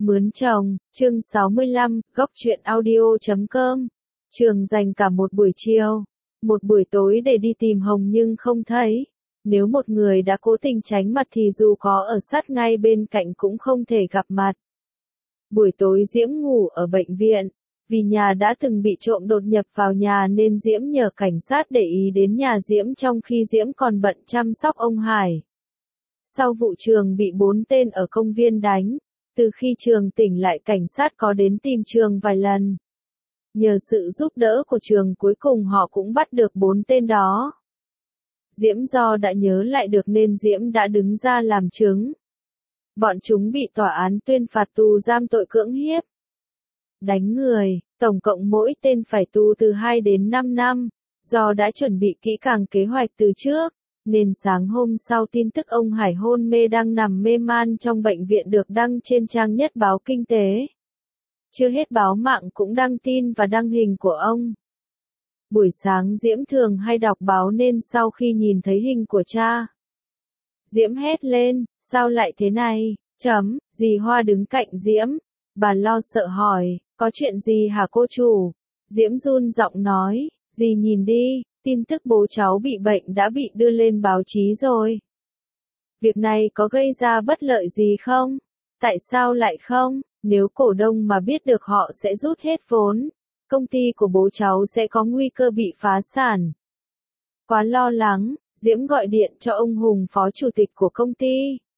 Mướn chồng, chương 65, góc truyện audio.com. Trường dành cả một buổi chiều, một buổi tối để đi tìm Hồng nhưng không thấy. Nếu một người đã cố tình tránh mặt thì dù có ở sát ngay bên cạnh cũng không thể gặp mặt. Buổi tối Diễm ngủ ở bệnh viện. Vì nhà đã từng bị trộm đột nhập vào nhà nên Diễm nhờ cảnh sát để ý đến nhà Diễm trong khi Diễm còn bận chăm sóc ông Hải. Sau vụ Trường bị 4 tên ở công viên đánh, từ khi Trường tỉnh lại cảnh sát có đến tìm Trường vài lần. Nhờ sự giúp đỡ của Trường cuối cùng họ cũng bắt được 4 tên đó. Diễm do đã nhớ lại được nên Diễm đã đứng ra làm chứng. Bọn chúng bị tòa án tuyên phạt tù giam tội cưỡng hiếp, đánh người, tổng cộng mỗi tên phải tù từ 2 đến 5 năm. Do đã chuẩn bị kỹ càng kế hoạch từ trước, nên sáng hôm sau tin tức ông Hải hôn mê đang nằm mê man trong bệnh viện được đăng trên trang nhất báo Kinh tế. Chưa hết báo mạng cũng đăng tin và đăng hình của ông. Buổi sáng Diễm thường hay đọc báo nên sau khi nhìn thấy hình của cha, Diễm hét lên, sao lại thế này, dì Hoa đứng cạnh Diễm. Bà lo sợ hỏi, có chuyện gì hả cô chủ? Diễm run giọng nói, dì nhìn đi, tin tức bố cháu bị bệnh đã bị đưa lên báo chí rồi. Việc này có gây ra bất lợi gì không? Tại sao lại không? Nếu cổ đông mà biết được họ sẽ rút hết vốn, công ty của bố cháu sẽ có nguy cơ bị phá sản. Quá lo lắng, Diễm gọi điện cho ông Hùng, phó chủ tịch của công ty.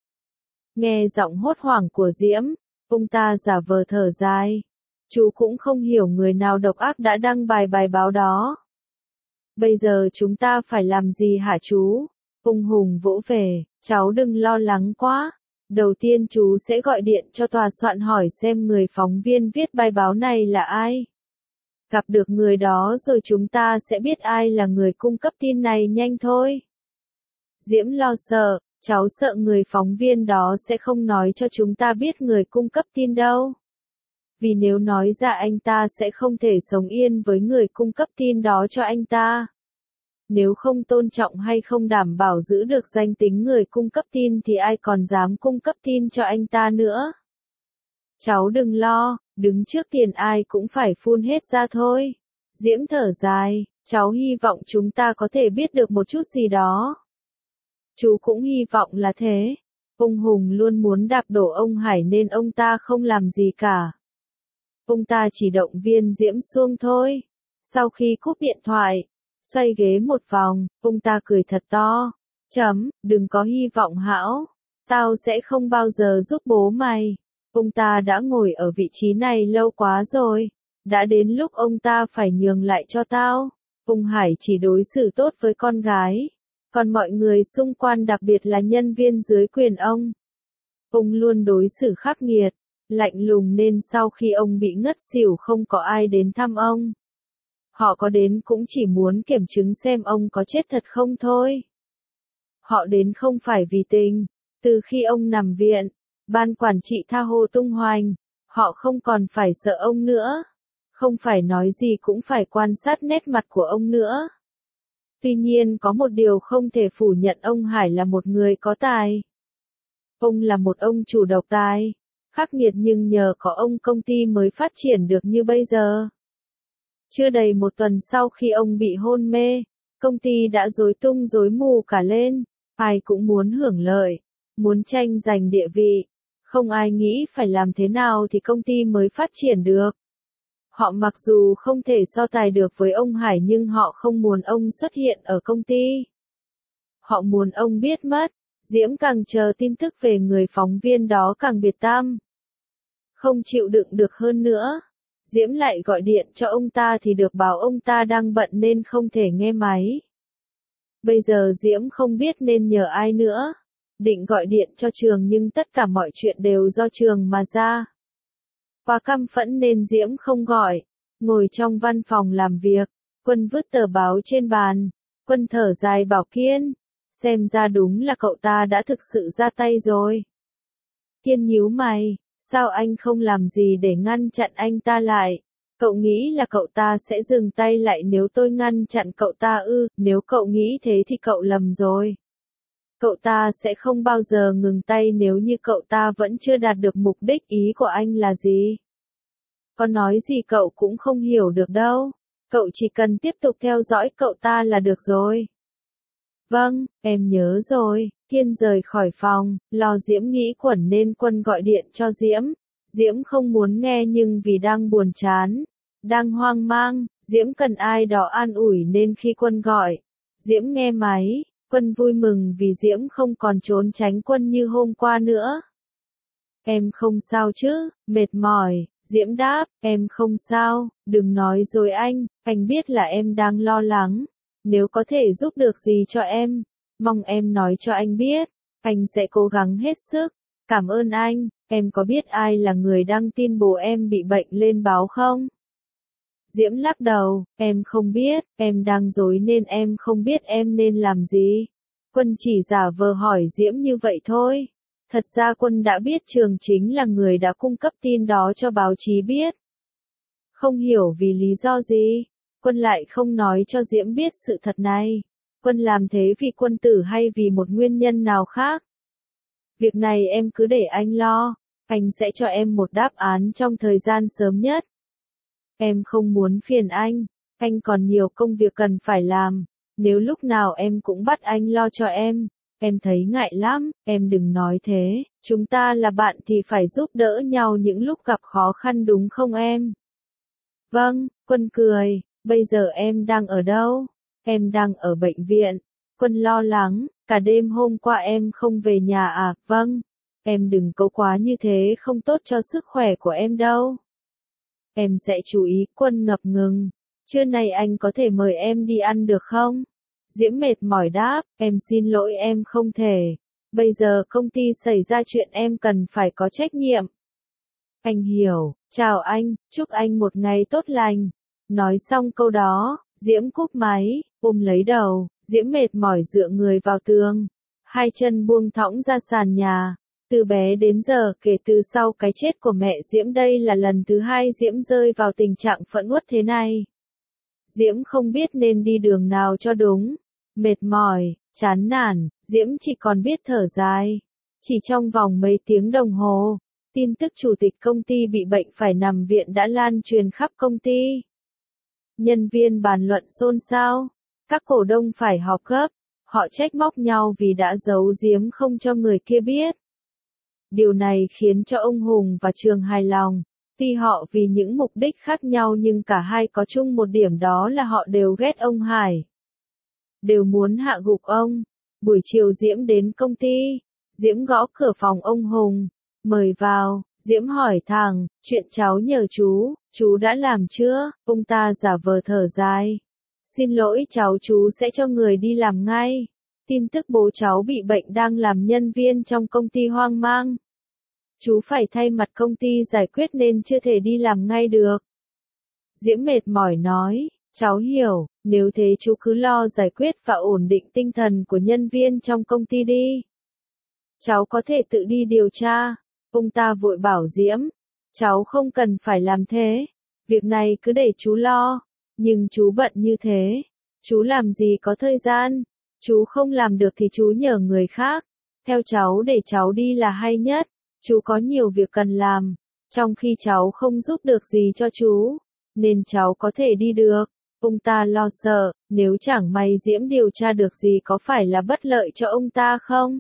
Nghe giọng hốt hoảng của Diễm, ông ta giả vờ thở dài. Chú cũng không hiểu người nào độc ác đã đăng bài báo đó. Bây giờ chúng ta phải làm gì hả chú? Ông Hùng vỗ về, cháu đừng lo lắng quá. Đầu tiên chú sẽ gọi điện cho tòa soạn hỏi xem người phóng viên viết bài báo này là ai. Gặp được người đó rồi chúng ta sẽ biết ai là người cung cấp tin này nhanh thôi. Diễm lo sợ, cháu sợ người phóng viên đó sẽ không nói cho chúng ta biết người cung cấp tin đâu. Vì nếu nói ra anh ta sẽ không thể sống yên với người cung cấp tin đó cho anh ta. Nếu không tôn trọng hay không đảm bảo giữ được danh tính người cung cấp tin thì ai còn dám cung cấp tin cho anh ta nữa. Cháu đừng lo, đứng trước tiền ai cũng phải phun hết ra thôi. Diễm thở dài, cháu hy vọng chúng ta có thể biết được một chút gì đó. Chú cũng hy vọng là thế. Ông Hùng luôn muốn đạp đổ ông Hải nên ông ta không làm gì cả. Ông ta chỉ động viên Diễm xuông thôi. Sau khi cúp điện thoại, xoay ghế một vòng, ông ta cười thật to. Đừng có hy vọng hão. Tao sẽ không bao giờ giúp bố mày. Ông ta đã ngồi ở vị trí này lâu quá rồi. Đã đến lúc ông ta phải nhường lại cho tao. Ông Hải chỉ đối xử tốt với con gái. Còn mọi người xung quanh đặc biệt là nhân viên dưới quyền ông luôn đối xử khắc nghiệt, lạnh lùng nên sau khi ông bị ngất xỉu không có ai đến thăm ông. Họ có đến cũng chỉ muốn kiểm chứng xem ông có chết thật không thôi. Họ đến không phải vì tình. Từ khi ông nằm viện, ban quản trị tha hồ tung hoành, họ không còn phải sợ ông nữa. Không phải nói gì cũng phải quan sát nét mặt của ông nữa. Tuy nhiên có một điều không thể phủ nhận, ông Hải là một người có tài. Ông là một ông chủ độc tài, khắc nghiệt nhưng nhờ có ông công ty mới phát triển được như bây giờ. Chưa đầy một tuần sau khi ông bị hôn mê, công ty đã rối tung rối mù cả lên. Ai cũng muốn hưởng lợi, muốn tranh giành địa vị. Không ai nghĩ phải làm thế nào thì công ty mới phát triển được. Họ mặc dù không thể so tài được với ông Hải nhưng họ không muốn ông xuất hiện ở công ty. Họ muốn ông biết mất. Diễm càng chờ tin tức về người phóng viên đó càng biệt tâm. Không chịu đựng được hơn nữa. Diễm lại gọi điện cho ông ta thì được bảo ông ta đang bận nên không thể nghe máy. Bây giờ Diễm không biết nên nhờ ai nữa. Định gọi điện cho Trường nhưng tất cả mọi chuyện đều do Trường mà ra. Quá căm phẫn nên Diễm không gọi. Ngồi trong văn phòng làm việc, Quân vứt tờ báo trên bàn. Quân thở dài bảo Kiên, xem ra đúng là cậu ta đã thực sự ra tay rồi. Kiên nhíu mày, sao anh không làm gì để ngăn chặn anh ta lại? Cậu nghĩ là cậu ta sẽ dừng tay lại nếu tôi ngăn chặn cậu ta ư? Nếu cậu nghĩ thế thì cậu lầm rồi. Cậu ta sẽ không bao giờ ngừng tay nếu như cậu ta vẫn chưa đạt được mục đích. Ý của anh là gì? Có nói gì cậu cũng không hiểu được đâu. Cậu chỉ cần tiếp tục theo dõi cậu ta là được rồi. Vâng, em nhớ rồi. Thiên rời khỏi phòng, lo Diễm nghĩ quẩn nên Quân gọi điện cho Diễm. Diễm không muốn nghe nhưng vì đang buồn chán, đang hoang mang, Diễm cần ai đó an ủi nên khi Quân gọi, Diễm nghe máy. Quân vui mừng vì Diễm không còn trốn tránh Quân như hôm qua nữa. Em không sao chứ, mệt mỏi, Diễm đáp, em không sao, đừng nói dối anh biết là em đang lo lắng. Nếu có thể giúp được gì cho em, mong em nói cho anh biết, anh sẽ cố gắng hết sức. Cảm ơn anh, em có biết ai là người đăng tin bố em bị bệnh lên báo không? Diễm lắc đầu, em không biết, em đang rối nên em không biết em nên làm gì. Quân chỉ giả vờ hỏi Diễm như vậy thôi. Thật ra Quân đã biết Trường chính là người đã cung cấp tin đó cho báo chí biết. Không hiểu vì lý do gì, Quân lại không nói cho Diễm biết sự thật này. Quân làm thế vì Quân tử hay vì một nguyên nhân nào khác? Việc này em cứ để anh lo, anh sẽ cho em một đáp án trong thời gian sớm nhất. Em không muốn phiền anh còn nhiều công việc cần phải làm. Nếu lúc nào em cũng bắt anh lo cho em thấy ngại lắm, em đừng nói thế, chúng ta là bạn thì phải giúp đỡ nhau những lúc gặp khó khăn đúng không em? Vâng, Quân cười, bây giờ em đang ở đâu? Em đang ở bệnh viện. Quân lo lắng, cả đêm hôm qua em không về nhà à? Vâng, em đừng cố quá như thế không tốt cho sức khỏe của em đâu. Em sẽ chú ý. Quân ngập ngừng, trưa nay anh có thể mời em đi ăn được không? Diễm mệt mỏi đáp, em xin lỗi em không thể. Bây giờ công ty xảy ra chuyện em cần phải có trách nhiệm. Anh hiểu, chào anh, chúc anh một ngày tốt lành. Nói xong câu đó, Diễm cúp máy, ôm lấy đầu, Diễm mệt mỏi dựa người vào tường. Hai chân buông thõng ra sàn nhà. Từ bé đến giờ kể từ sau cái chết của mẹ Diễm đây là lần thứ hai Diễm rơi vào tình trạng phẫn uất thế này. Diễm không biết nên đi đường nào cho đúng. Mệt mỏi, chán nản, Diễm chỉ còn biết thở dài. Chỉ trong vòng mấy tiếng đồng hồ, tin tức chủ tịch công ty bị bệnh phải nằm viện đã lan truyền khắp công ty. Nhân viên bàn luận xôn xao, các cổ đông phải họp gấp, họ trách móc nhau vì đã giấu giếm không cho người kia biết. Điều này khiến cho ông Hùng và Trường hài lòng. Tuy họ vì những mục đích khác nhau nhưng cả hai có chung một điểm đó là họ đều ghét ông Hải. Đều muốn hạ gục ông. Buổi chiều Diễm đến công ty. Diễm gõ cửa phòng ông Hùng. Mời vào. Diễm hỏi thẳng, chuyện cháu nhờ chú đã làm chưa? Ông ta giả vờ thở dài. Xin lỗi chú sẽ cho người đi làm ngay. Tin tức bố cháu bị bệnh đang làm nhân viên trong công ty hoang mang. Chú phải thay mặt công ty giải quyết nên chưa thể đi làm ngay được. Diễm mệt mỏi nói, cháu hiểu, nếu thế chú cứ lo giải quyết và ổn định tinh thần của nhân viên trong công ty đi. Cháu có thể tự đi điều tra. Ông ta vội bảo Diễm, cháu không cần phải làm thế. Việc này cứ để chú lo. Nhưng chú bận như thế, chú làm gì có thời gian. Chú không làm được thì chú nhờ người khác. Theo cháu để cháu đi là hay nhất. Chú có nhiều việc cần làm, trong khi cháu không giúp được gì cho chú, nên cháu có thể đi được. Ông ta lo sợ, nếu chẳng may Diễm điều tra được gì có phải là bất lợi cho ông ta không?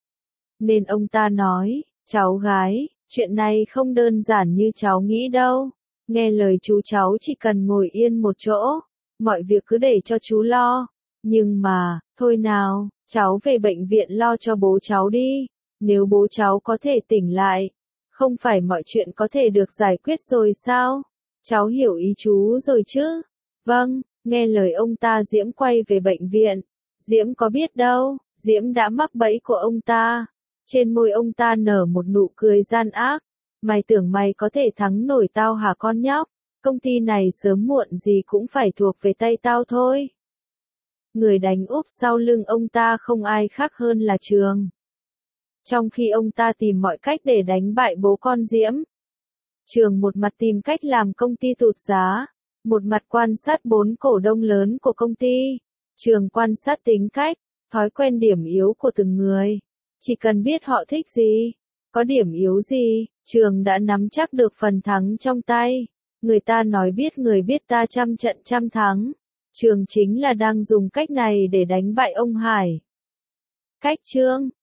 Nên ông ta nói, cháu gái, chuyện này không đơn giản như cháu nghĩ đâu. Nghe lời chú cháu chỉ cần ngồi yên một chỗ, mọi việc cứ để cho chú lo. Nhưng mà, thôi nào, cháu về bệnh viện lo cho bố cháu đi. Nếu bố cháu có thể tỉnh lại, không phải mọi chuyện có thể được giải quyết rồi sao? Cháu hiểu ý chú rồi chứ? Vâng, nghe lời ông ta Diễm quay về bệnh viện. Diễm có biết đâu, Diễm đã mắc bẫy của ông ta. Trên môi ông ta nở một nụ cười gian ác. Mày tưởng mày có thể thắng nổi tao hả con nhóc? Công ty này sớm muộn gì cũng phải thuộc về tay tao thôi. Người đánh úp sau lưng ông ta không ai khác hơn là Trường. Trong khi ông ta tìm mọi cách để đánh bại bố con Diễm, Trường một mặt tìm cách làm công ty tụt giá, một mặt quan sát 4 cổ đông lớn của công ty. Trường quan sát tính cách, thói quen điểm yếu của từng người. Chỉ cần biết họ thích gì, có điểm yếu gì, Trường đã nắm chắc được phần thắng trong tay. Người ta nói biết người biết ta trăm trận trăm thắng. Trường chính là đang dùng cách này để đánh bại ông Hải. Cách chương